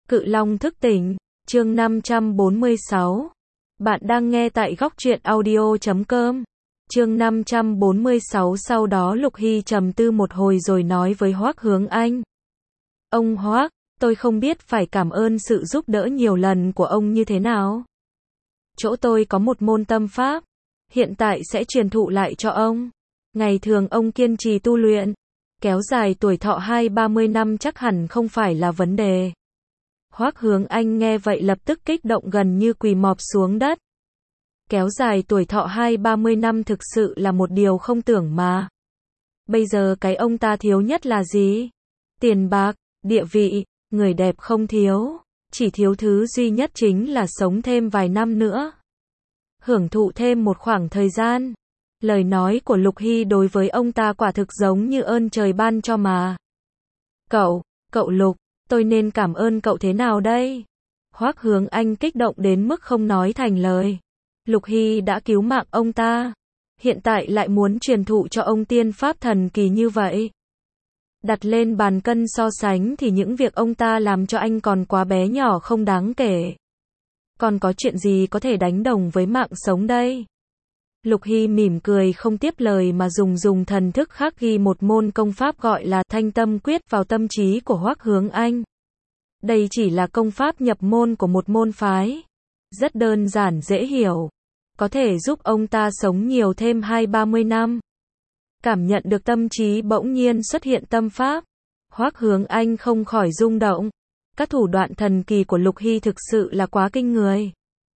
Cự Long thức tỉnh, chương 546. Bạn đang nghe tại góc truyện audio.com. Chương 546. Sau đó Lục Hy trầm tư một hồi rồi nói với Hoắc Hướng Anh. Ông Hoắc, tôi không biết phải cảm ơn sự giúp đỡ nhiều lần của ông như thế nào. Chỗ tôi có một môn tâm pháp, hiện tại sẽ truyền thụ lại cho ông. Ngày thường ông kiên trì tu luyện, kéo dài tuổi thọ 20-30 năm chắc hẳn không phải là vấn đề. Hoắc Hướng Anh nghe vậy lập tức kích động gần như quỳ mọp xuống đất. Kéo dài tuổi thọ 20-30 năm thực sự là một điều không tưởng mà. Bây giờ cái ông ta thiếu nhất là gì? Tiền bạc, địa vị, người đẹp không thiếu. Chỉ thiếu thứ duy nhất chính là sống thêm vài năm nữa. Hưởng thụ thêm một khoảng thời gian. Lời nói của Lục Hy đối với ông ta quả thực giống như ơn trời ban cho mà. Cậu Lục, tôi nên cảm ơn cậu thế nào đây? Hoắc Hướng Anh kích động đến mức không nói thành lời. Lục Hy đã cứu mạng ông ta, hiện tại lại muốn truyền thụ cho ông tiên pháp thần kỳ như vậy. Đặt lên bàn cân so sánh thì những việc ông ta làm cho anh còn quá bé nhỏ không đáng kể. Còn có chuyện gì có thể đánh đồng với mạng sống đây? Lục Hy mỉm cười không tiếp lời mà dùng thần thức khắc ghi một môn công pháp gọi là Thanh Tâm Quyết vào tâm trí của Hoắc Hướng Anh. Đây chỉ là công pháp nhập môn của một môn phái. Rất đơn giản dễ hiểu. Có thể giúp ông ta sống nhiều thêm 20-30 năm. Cảm nhận được tâm trí bỗng nhiên xuất hiện tâm pháp. Hoắc Hướng Anh không khỏi rung động. Các thủ đoạn thần kỳ của Lục Hy thực sự là quá kinh người.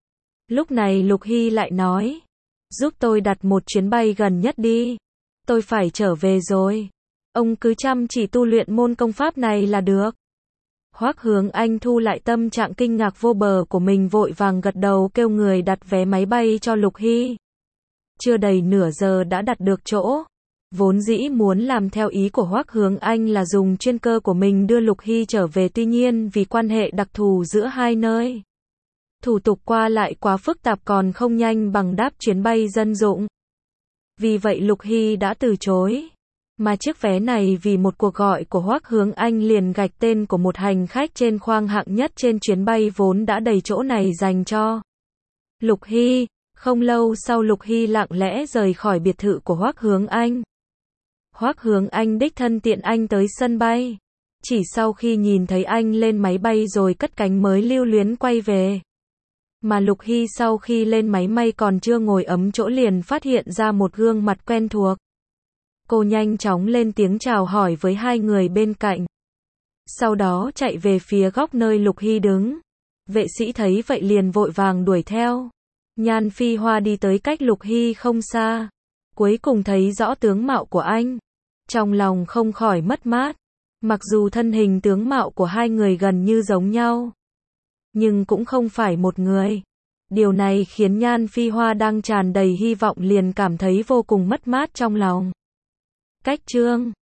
Lúc này Lục Hy lại nói. Giúp tôi đặt một chuyến bay gần nhất đi. Tôi phải trở về rồi. Ông cứ chăm chỉ tu luyện môn công pháp này là được. Hoắc Hướng Anh thu lại tâm trạng kinh ngạc vô bờ của mình vội vàng gật đầu kêu người đặt vé máy bay cho Lục Hy. Chưa đầy nửa giờ đã đặt được chỗ. Vốn dĩ muốn làm theo ý của Hoắc Hướng Anh là dùng chuyên cơ của mình đưa Lục Hy trở về, tuy nhiên vì quan hệ đặc thù giữa hai nơi. Thủ tục qua lại quá phức tạp còn không nhanh bằng đáp chuyến bay dân dụng. Vì vậy Lục Hy đã từ chối. Mà chiếc vé này vì một cuộc gọi của Hoắc Hướng Anh liền gạch tên của một hành khách trên khoang hạng nhất trên chuyến bay vốn đã đầy chỗ này dành cho Lục Hy. Không lâu sau Lục Hy lặng lẽ rời khỏi biệt thự của Hoắc Hướng Anh. Hoắc Hướng Anh đích thân tiện anh tới sân bay. Chỉ sau khi nhìn thấy anh lên máy bay rồi cất cánh mới lưu luyến quay về. Mà Lục Hy sau khi lên máy may còn chưa ngồi ấm chỗ liền phát hiện ra một gương mặt quen thuộc. Cô nhanh chóng lên tiếng chào hỏi với hai người bên cạnh. Sau đó chạy về phía góc nơi Lục Hy đứng. Vệ sĩ thấy vậy liền vội vàng đuổi theo. Nhan Phi Hoa đi tới cách Lục Hy không xa. Cuối cùng thấy rõ tướng mạo của anh. Trong lòng không khỏi mất mát. Mặc dù thân hình tướng mạo của hai người gần như giống nhau, nhưng cũng không phải một người. Điều này khiến Nhan Phi Hoa đang tràn đầy hy vọng liền cảm thấy vô cùng mất mát trong lòng. Cách chương